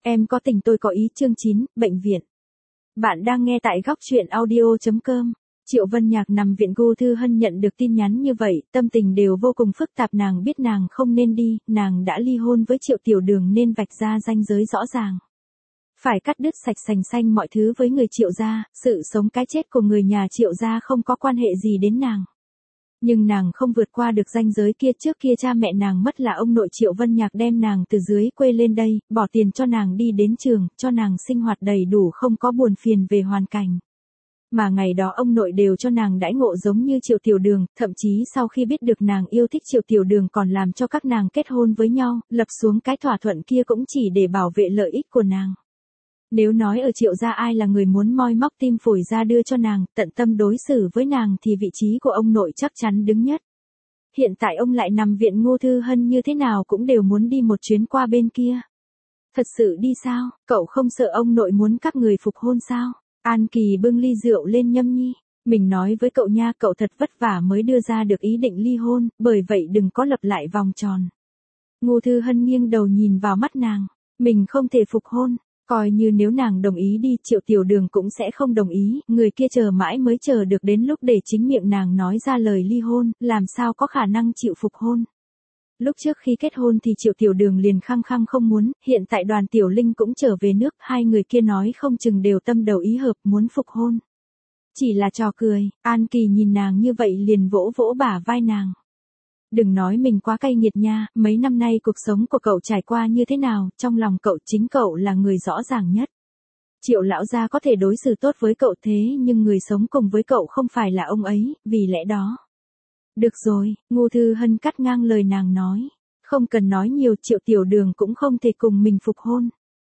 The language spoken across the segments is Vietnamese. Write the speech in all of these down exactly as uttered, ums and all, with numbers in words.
Em có tình tôi có ý chương chín, bệnh viện. Bạn đang nghe tại góc chuyện audio chấm com. Triệu Vân Nhạc nằm viện Ngô Thư Hân nhận được tin nhắn như vậy, tâm tình đều vô cùng phức tạp. Nàng biết nàng không nên đi, nàng đã ly hôn với Triệu Tiểu Đường nên vạch ra ranh giới rõ ràng. Phải cắt đứt sạch sành xanh mọi thứ với người Triệu gia, sự sống cái chết của người nhà Triệu gia không có quan hệ gì đến nàng. Nhưng nàng không vượt qua được ranh giới kia. Trước kia cha mẹ nàng mất là ông nội Triệu Vân Nhạc đem nàng từ dưới quê lên đây, bỏ tiền cho nàng đi đến trường, cho nàng sinh hoạt đầy đủ không có buồn phiền về hoàn cảnh. Mà ngày đó ông nội đều cho nàng đãi ngộ giống như Triệu Tiểu Đường, thậm chí sau khi biết được nàng yêu thích Triệu Tiểu Đường còn làm cho các nàng kết hôn với nhau, lập xuống cái thỏa thuận kia cũng chỉ để bảo vệ lợi ích của nàng. Nếu nói ở Triệu gia ai là người muốn moi móc tim phổi ra đưa cho nàng, tận tâm đối xử với nàng thì vị trí của ông nội chắc chắn đứng nhất. Hiện tại ông lại nằm viện, Ngô Thư Hân như thế nào cũng đều muốn đi một chuyến qua bên kia. Thật sự đi sao, cậu không sợ ông nội muốn các người phục hôn sao? An Kỳ bưng ly rượu lên nhâm nhi. Mình nói với cậu nha, cậu thật vất vả mới đưa ra được ý định ly hôn, bởi vậy đừng có lặp lại vòng tròn. Ngô Thư Hân nghiêng đầu nhìn vào mắt nàng. Mình không thể phục hôn. Coi như nếu nàng đồng ý đi, Triệu Tiểu Đường cũng sẽ không đồng ý, người kia chờ mãi mới chờ được đến lúc để chính miệng nàng nói ra lời ly hôn, làm sao có khả năng chịu phục hôn. Lúc trước khi kết hôn thì Triệu Tiểu Đường liền khăng khăng không muốn, hiện tại Đoàn Tiểu Linh cũng trở về nước, hai người kia nói không chừng đều tâm đầu ý hợp muốn phục hôn. Chỉ là trò cười. An Kỳ nhìn nàng như vậy liền vỗ vỗ bả vai nàng. Đừng nói mình quá cay nghiệt nha, mấy năm nay cuộc sống của cậu trải qua như thế nào, trong lòng cậu chính cậu là người rõ ràng nhất. Triệu lão gia có thể đối xử tốt với cậu thế nhưng người sống cùng với cậu không phải là ông ấy, vì lẽ đó. Được rồi, Ngô Thư Hân cắt ngang lời nàng nói. Không cần nói nhiều, Triệu Tiểu Đường cũng không thể cùng mình phục hôn.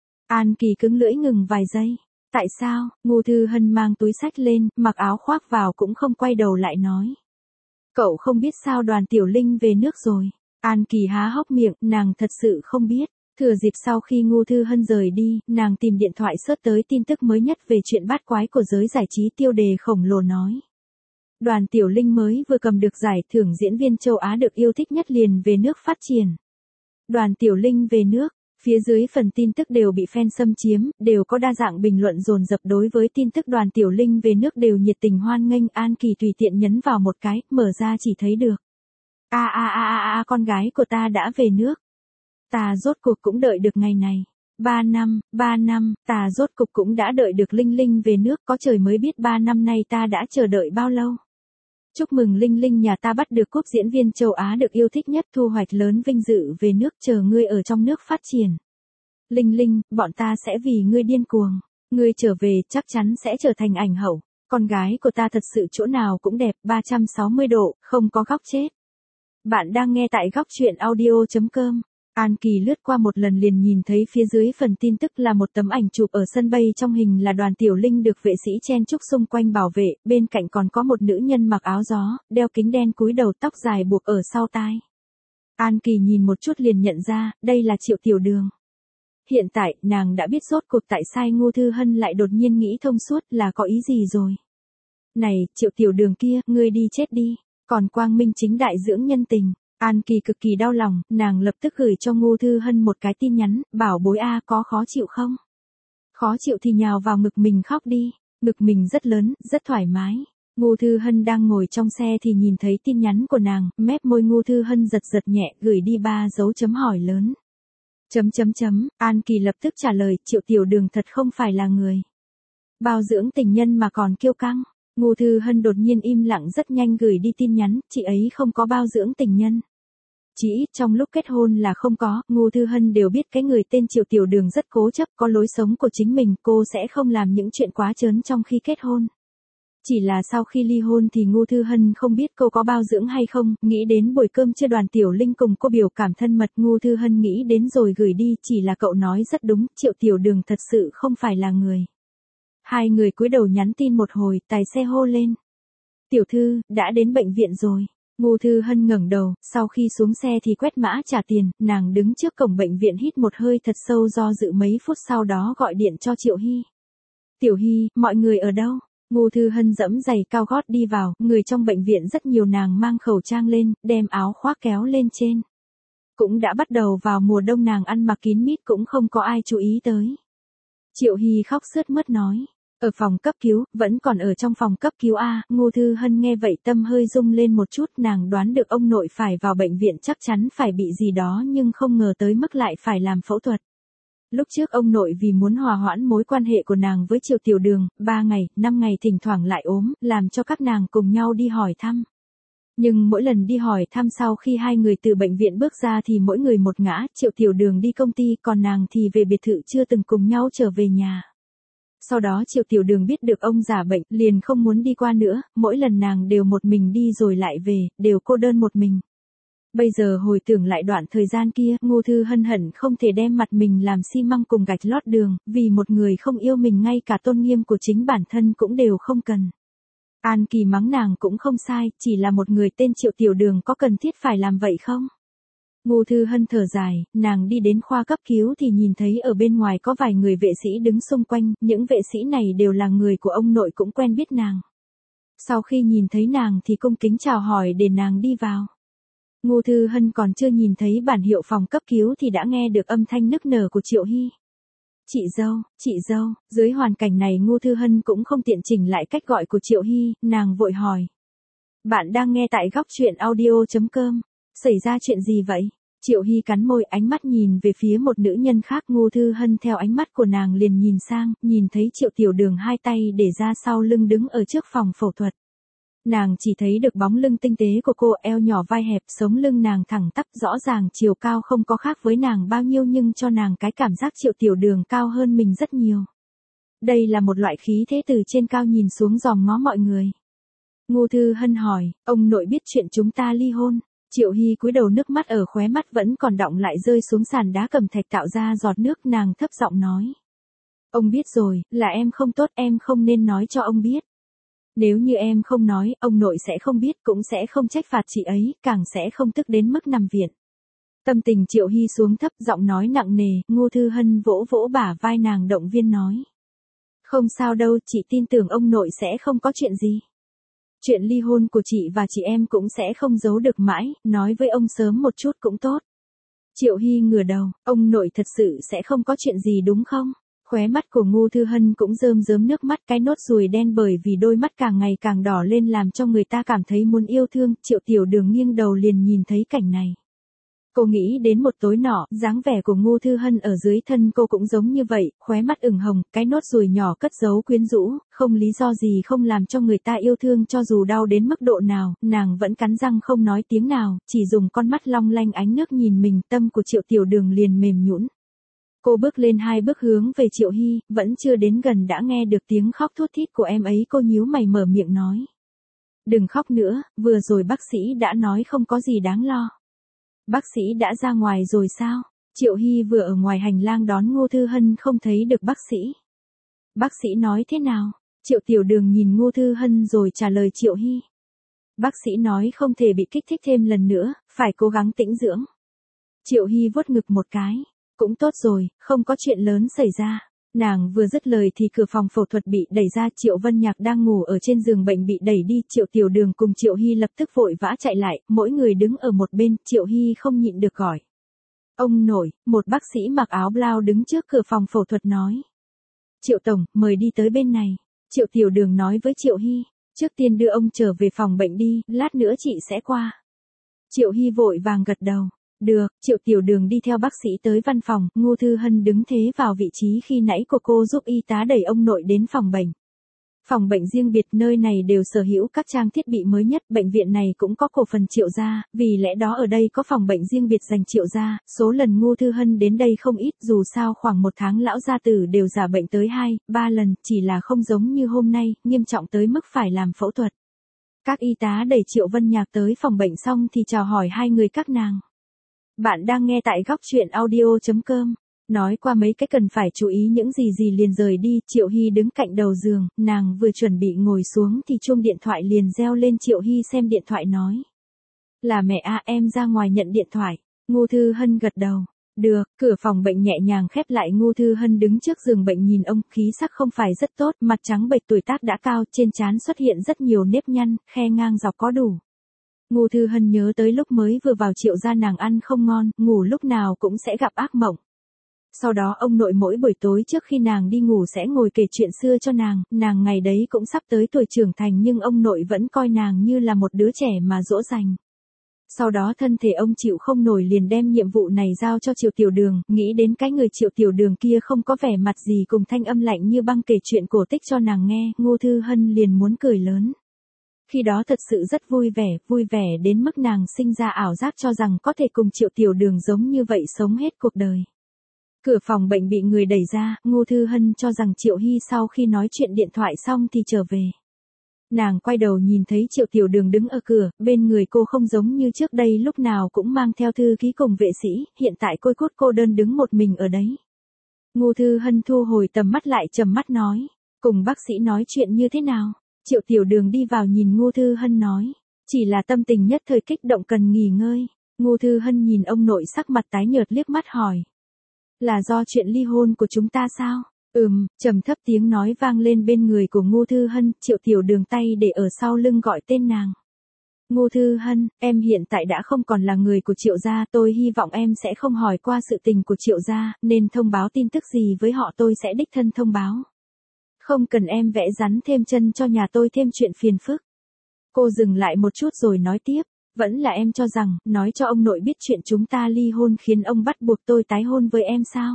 An Kỳ cứng lưỡi ngừng vài giây. Tại sao? Ngô Thư Hân mang túi xách lên, mặc áo khoác vào cũng không quay đầu lại nói. Cậu không biết sao Đoàn Tiểu Linh về nước rồi. An Kỳ há hốc miệng, nàng thật sự không biết. Thừa dịp sau khi Ngô Thư Hân rời đi, nàng tìm điện thoại search tới tin tức mới nhất về chuyện bát quái của giới giải trí. Tiêu đề khổng lồ nói. Đoàn Tiểu Linh mới vừa cầm được giải thưởng diễn viên châu Á được yêu thích nhất liền về nước phát triển. Đoàn Tiểu Linh về nước. Phía dưới phần tin tức đều bị fan xâm chiếm, đều có đa dạng bình luận dồn dập đối với tin tức Đoàn Tiểu Linh về nước đều nhiệt tình hoan nghênh. An Kỳ tùy tiện nhấn vào một cái, mở ra chỉ thấy được. A a a a a con gái của ta đã về nước. Ta rốt cuộc cũng đợi được ngày này. Ba năm, ba năm, ta rốt cuộc cũng đã đợi được Linh Linh về nước, có trời mới biết ba năm nay ta đã chờ đợi bao lâu. Chúc mừng Linh Linh nhà ta bắt được cúp diễn viên châu Á được yêu thích nhất, thu hoạch lớn vinh dự về nước, chờ ngươi ở trong nước phát triển. Linh Linh, bọn ta sẽ vì ngươi điên cuồng. Ngươi trở về chắc chắn sẽ trở thành ảnh hậu. Con gái của ta thật sự chỗ nào cũng đẹp, ba trăm sáu mươi độ, không có góc chết. Bạn đang nghe tại góc chuyện audio chấm com. An Kỳ lướt qua một lần liền nhìn thấy phía dưới phần tin tức là một tấm ảnh chụp ở sân bay, trong hình là Đoàn Tiểu Linh được vệ sĩ chen chúc xung quanh bảo vệ, bên cạnh còn có một nữ nhân mặc áo gió, đeo kính đen cúi đầu, tóc dài buộc ở sau tai. An Kỳ nhìn một chút liền nhận ra, đây là Triệu Tiểu Đường. Hiện tại, nàng đã biết rốt cuộc tại sao Ngô Thư Hân lại đột nhiên nghĩ thông suốt, là có ý gì rồi. Này, Triệu Tiểu Đường kia, ngươi đi chết đi, còn quang minh chính đại dưỡng nhân tình. An Kỳ cực kỳ đau lòng, nàng lập tức gửi cho Ngô Thư Hân một cái tin nhắn, bảo bối a, có khó chịu không? Khó chịu thì nhào vào ngực mình khóc đi, ngực mình rất lớn, rất thoải mái. Ngô Thư Hân đang ngồi trong xe thì nhìn thấy tin nhắn của nàng, mép môi Ngô Thư Hân giật giật nhẹ, gửi đi ba dấu chấm hỏi lớn. Chấm chấm chấm, An Kỳ lập tức trả lời, Triệu Tiểu Đường thật không phải là người bao dưỡng tình nhân mà còn kiêu căng. Ngô Thư Hân đột nhiên im lặng, rất nhanh gửi đi tin nhắn, chị ấy không có bao dưỡng tình nhân. Chỉ ít trong lúc kết hôn là không có. Ngô Thư Hân đều biết cái người tên Triệu Tiểu Đường rất cố chấp, có lối sống của chính mình, cô sẽ không làm những chuyện quá trớn trong khi kết hôn. Chỉ là sau khi ly hôn thì Ngô Thư Hân không biết cô có bao dưỡng hay không, nghĩ đến buổi cơm trưa Đoàn Tiểu Linh cùng cô biểu cảm thân mật, Ngô Thư Hân nghĩ đến rồi gửi đi, chỉ là cậu nói rất đúng, Triệu Tiểu Đường thật sự không phải là người. Hai người cúi đầu nhắn tin một hồi, tài xe hô lên. Tiểu thư, đã đến bệnh viện rồi. Ngô Thư Hân ngẩng đầu, sau khi xuống xe thì quét mã trả tiền, nàng đứng trước cổng bệnh viện hít một hơi thật sâu do dự mấy phút sau đó gọi điện cho Triệu Hy. Tiểu Hy, mọi người ở đâu? Ngô Thư Hân dẫm giày cao gót đi vào, người trong bệnh viện rất nhiều, nàng mang khẩu trang lên, đem áo khoác kéo lên trên. Cũng đã bắt đầu vào mùa đông, nàng ăn mặc kín mít cũng không có ai chú ý tới. Triệu Hy khóc sướt mướt nói. Ở phòng cấp cứu, vẫn còn ở trong phòng cấp cứu a. Ngô Thư Hân nghe vậy tâm hơi rung lên một chút, nàng đoán được ông nội phải vào bệnh viện chắc chắn phải bị gì đó nhưng không ngờ tới mức lại phải làm phẫu thuật. Lúc trước ông nội vì muốn hòa hoãn mối quan hệ của nàng với Triệu Tiểu Đường, ba ngày, năm ngày thỉnh thoảng lại ốm, làm cho các nàng cùng nhau đi hỏi thăm. Nhưng mỗi lần đi hỏi thăm sau khi hai người từ bệnh viện bước ra thì mỗi người một ngã, Triệu Tiểu Đường đi công ty còn nàng thì về biệt thự chưa từng cùng nhau trở về nhà. Sau đó Triệu Tiểu Đường biết được ông già bệnh, liền không muốn đi qua nữa, mỗi lần nàng đều một mình đi rồi lại về, đều cô đơn một mình. Bây giờ hồi tưởng lại đoạn thời gian kia, Ngô Thư Hân hận không thể đem mặt mình làm xi măng cùng gạch lót đường, vì một người không yêu mình ngay cả tôn nghiêm của chính bản thân cũng đều không cần. An Kỳ mắng nàng cũng không sai, chỉ là một người tên Triệu Tiểu Đường có cần thiết phải làm vậy không? Ngô Thư Hân thở dài, nàng đi đến khoa cấp cứu thì nhìn thấy ở bên ngoài có vài người vệ sĩ đứng xung quanh, những vệ sĩ này đều là người của ông nội cũng quen biết nàng. Sau khi nhìn thấy nàng thì cung kính chào hỏi để nàng đi vào. Ngô Thư Hân còn chưa nhìn thấy bản hiệu phòng cấp cứu thì đã nghe được âm thanh nức nở của Triệu Hy. Chị dâu, chị dâu, dưới hoàn cảnh này Ngô Thư Hân cũng không tiện chỉnh lại cách gọi của Triệu Hy, nàng vội hỏi. Bạn đang nghe tại góc truyện audio chấm com, xảy ra chuyện gì vậy? Triệu Hy cắn môi, ánh mắt nhìn về phía một nữ nhân khác. Ngô Thư Hân theo ánh mắt của nàng liền nhìn sang, nhìn thấy Triệu Tiểu Đường hai tay để ra sau lưng đứng ở trước phòng phẫu thuật. Nàng chỉ thấy được bóng lưng tinh tế của cô, eo nhỏ vai hẹp, sống lưng nàng thẳng tắp, rõ ràng chiều cao không có khác với nàng bao nhiêu nhưng cho nàng cái cảm giác Triệu Tiểu Đường cao hơn mình rất nhiều. Đây là một loại khí thế từ trên cao nhìn xuống dòm ngó mọi người. Ngô Thư Hân hỏi, ông nội biết chuyện chúng ta ly hôn? Triệu Hy cúi đầu, nước mắt ở khóe mắt vẫn còn đọng lại rơi xuống sàn đá cẩm thạch tạo ra giọt nước, nàng thấp giọng nói. Ông biết rồi, là em không tốt, em không nên nói cho ông biết. Nếu như em không nói, ông nội sẽ không biết, cũng sẽ không trách phạt chị ấy, càng sẽ không tức đến mức nằm viện. Tâm tình Triệu Hy xuống thấp, giọng nói nặng nề. Ngô Thư Hân vỗ vỗ bả vai nàng động viên nói. Không sao đâu, chị tin tưởng ông nội sẽ không có chuyện gì. Chuyện ly hôn của chị và chị em cũng sẽ không giấu được mãi, nói với ông sớm một chút cũng tốt. Triệu Hy ngửa đầu, ông nội thật sự sẽ không có chuyện gì đúng không? Khóe mắt của Ngô Thư Hân cũng rơm rớm nước mắt, cái nốt ruồi đen bởi vì đôi mắt càng ngày càng đỏ lên làm cho người ta cảm thấy muốn yêu thương. Triệu Tiểu Đường nghiêng đầu liền nhìn thấy cảnh này. Cô nghĩ đến một tối nọ, dáng vẻ của Ngô Thư Hân ở dưới thân cô cũng giống như vậy, khóe mắt ửng hồng, cái nốt ruồi nhỏ cất giấu quyến rũ, không lý do gì không làm cho người ta yêu thương cho dù đau đến mức độ nào, nàng vẫn cắn răng không nói tiếng nào, chỉ dùng con mắt long lanh ánh nước nhìn mình. Tâm của Triệu Tiểu Đường liền mềm nhũn. Cô bước lên hai bước hướng về Triệu Hy, vẫn chưa đến gần đã nghe được tiếng khóc thút thít của em ấy. Cô nhíu mày mở miệng nói. Đừng khóc nữa, vừa rồi bác sĩ đã nói không có gì đáng lo. Bác sĩ đã ra ngoài rồi sao? Triệu Hy vừa ở ngoài hành lang đón Ngô Thư Hân không thấy được bác sĩ. Bác sĩ nói thế nào? Triệu Tiểu Đường nhìn Ngô Thư Hân rồi trả lời Triệu Hy. Bác sĩ nói không thể bị kích thích thêm lần nữa, phải cố gắng tĩnh dưỡng. Triệu Hy vuốt ngực một cái. Cũng tốt rồi, không có chuyện lớn xảy ra. Nàng vừa dứt lời thì cửa phòng phẫu thuật bị đẩy ra, Triệu Vân Nhạc đang ngủ ở trên giường bệnh bị đẩy đi, Triệu Tiểu Đường cùng Triệu Hy lập tức vội vã chạy lại, mỗi người đứng ở một bên. Triệu Hy không nhịn được gọi. Ông nội, một bác sĩ mặc áo blau đứng trước cửa phòng phẫu thuật nói. Triệu Tổng, mời đi tới bên này. Triệu Tiểu Đường nói với Triệu Hy, trước tiên đưa ông trở về phòng bệnh đi, lát nữa chị sẽ qua. Triệu Hy vội vàng gật đầu. Được, Triệu Tiểu Đường đi theo bác sĩ tới văn phòng. Ngô Thư Hân đứng thế vào vị trí khi nãy của cô, giúp y tá đẩy ông nội đến phòng bệnh. Phòng bệnh riêng biệt, nơi này đều sở hữu các trang thiết bị mới nhất, bệnh viện này cũng có cổ phần Triệu gia, vì lẽ đó ở đây có phòng bệnh riêng biệt dành Triệu gia. Số lần Ngô Thư Hân đến đây không ít, dù sao khoảng một tháng lão gia tử đều giả bệnh tới hai, ba lần, chỉ là không giống như hôm nay, nghiêm trọng tới mức phải làm phẫu thuật. Các y tá đẩy Triệu Vân Nhạc tới phòng bệnh xong thì chào hỏi hai người các nàng. Bạn đang nghe tại góc truyện audio chấm com. Nói qua mấy cái cần phải chú ý những gì gì liền rời đi. Triệu Hy đứng cạnh đầu giường, nàng vừa chuẩn bị ngồi xuống thì chuông điện thoại liền reo lên. Triệu Hy xem điện thoại nói. Là mẹ à, em ra ngoài nhận điện thoại. Ngô Thư Hân gật đầu. Được, cửa phòng bệnh nhẹ nhàng khép lại. Ngô Thư Hân đứng trước giường bệnh nhìn ông, khí sắc không phải rất tốt, mặt trắng bệch, tuổi tác đã cao, trên trán xuất hiện rất nhiều nếp nhăn, khe ngang dọc có đủ. Ngô Thư Hân nhớ tới lúc mới vừa vào Triệu gia nàng ăn không ngon, ngủ lúc nào cũng sẽ gặp ác mộng. Sau đó ông nội mỗi buổi tối trước khi nàng đi ngủ sẽ ngồi kể chuyện xưa cho nàng, nàng ngày đấy cũng sắp tới tuổi trưởng thành nhưng ông nội vẫn coi nàng như là một đứa trẻ mà dỗ dành. Sau đó thân thể ông chịu không nổi liền đem nhiệm vụ này giao cho Triệu Tiểu Đường, nghĩ đến cái người Triệu Tiểu Đường kia không có vẻ mặt gì cùng thanh âm lạnh như băng kể chuyện cổ tích cho nàng nghe, Ngô Thư Hân liền muốn cười lớn. Khi đó thật sự rất vui vẻ, vui vẻ đến mức nàng sinh ra ảo giác cho rằng có thể cùng Triệu Tiểu Đường giống như vậy sống hết cuộc đời. Cửa phòng bệnh bị người đẩy ra, Ngô Thư Hân cho rằng Triệu Hy sau khi nói chuyện điện thoại xong thì trở về. Nàng quay đầu nhìn thấy Triệu Tiểu Đường đứng ở cửa, bên người cô không giống như trước đây lúc nào cũng mang theo thư ký cùng vệ sĩ, hiện tại côi cút cô đơn đứng một mình ở đấy. Ngô Thư Hân thu hồi tầm mắt lại trầm mắt nói, cùng bác sĩ nói chuyện như thế nào? Triệu Tiểu Đường đi vào nhìn Ngô Thư Hân nói, chỉ là tâm tình nhất thời kích động cần nghỉ ngơi. Ngô Thư Hân nhìn ông nội sắc mặt tái nhợt liếc mắt hỏi, là do chuyện ly hôn của chúng ta sao? Ừm, trầm thấp tiếng nói vang lên bên người của Ngô Thư Hân, Triệu Tiểu Đường tay để ở sau lưng gọi tên nàng. Ngô Thư Hân, em hiện tại đã không còn là người của Triệu gia, tôi hy vọng em sẽ không hỏi qua sự tình của Triệu gia, nên thông báo tin tức gì với họ tôi sẽ đích thân thông báo. Không cần em vẽ rắn thêm chân cho nhà tôi thêm chuyện phiền phức. Cô dừng lại một chút rồi nói tiếp, vẫn là em cho rằng, nói cho ông nội biết chuyện chúng ta ly hôn khiến ông bắt buộc tôi tái hôn với em sao?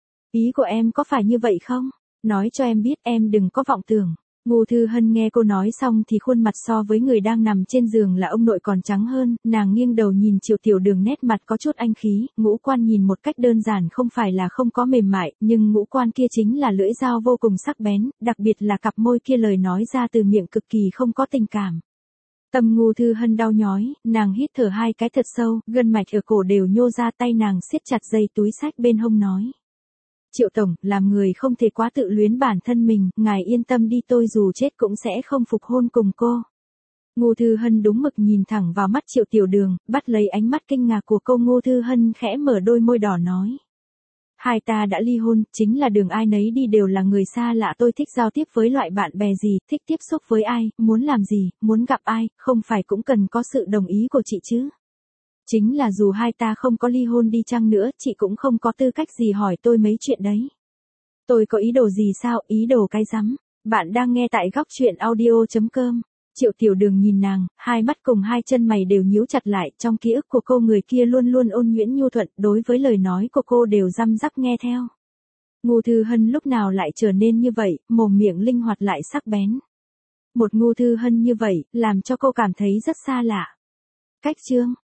Ý của em có phải như vậy không? Nói cho em biết em đừng có vọng tưởng. Ngô Thư Hân nghe cô nói xong thì khuôn mặt so với người đang nằm trên giường là ông nội còn trắng hơn, nàng nghiêng đầu nhìn Triệu Tiểu Đường nét mặt có chút anh khí, ngũ quan nhìn một cách đơn giản không phải là không có mềm mại, nhưng ngũ quan kia chính là lưỡi dao vô cùng sắc bén, đặc biệt là cặp môi kia lời nói ra từ miệng cực kỳ không có tình cảm. Tâm Ngô Thư Hân đau nhói, nàng hít thở hai cái thật sâu, gân mạch ở cổ đều nhô ra, tay nàng siết chặt dây túi xách bên hông nói. Triệu Tổng, làm người không thể quá tự luyến bản thân mình, ngài yên tâm đi, tôi dù chết cũng sẽ không phục hôn cùng cô. Ngô Thư Hân đúng mực nhìn thẳng vào mắt Triệu Tiểu Đường, bắt lấy ánh mắt kinh ngạc của cô. Ngô Thư Hân khẽ mở đôi môi đỏ nói. Hai ta đã ly hôn, chính là đường ai nấy đi đều là người xa lạ, tôi thích giao tiếp với loại bạn bè gì, thích tiếp xúc với ai, muốn làm gì, muốn gặp ai, không phải cũng cần có sự đồng ý của chị chứ. Chính là dù hai ta không có ly hôn đi chăng nữa, chị cũng không có tư cách gì hỏi tôi mấy chuyện đấy. Tôi có ý đồ gì sao, ý đồ cái rắm. Bạn đang nghe tại góc truyện audio chấm com. Triệu Tiểu Đường nhìn nàng, hai mắt cùng hai chân mày đều nhíu chặt lại, trong ký ức của cô người kia luôn luôn ôn nhuyễn nhu thuận, đối với lời nói của cô đều răm rắp nghe theo. Ngô Thư Hân lúc nào lại trở nên như vậy, mồm miệng linh hoạt lại sắc bén. Một Ngô Thư Hân như vậy, làm cho cô cảm thấy rất xa lạ. Cách chương